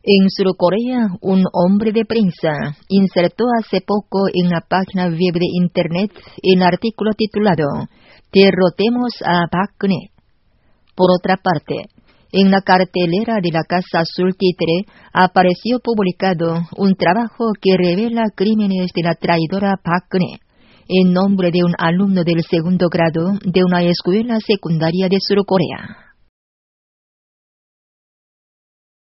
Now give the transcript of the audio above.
En Surcorea, un hombre de prensa insertó hace poco en la página web de Internet un artículo titulado "Derrotemos a Park Geun-hye". Por otra parte, en la cartelera de la Casa Azul Títere apareció publicado un trabajo que revela crímenes de la traidora Park Geun-hye en nombre de un alumno del segundo grado de una escuela secundaria de Surcorea.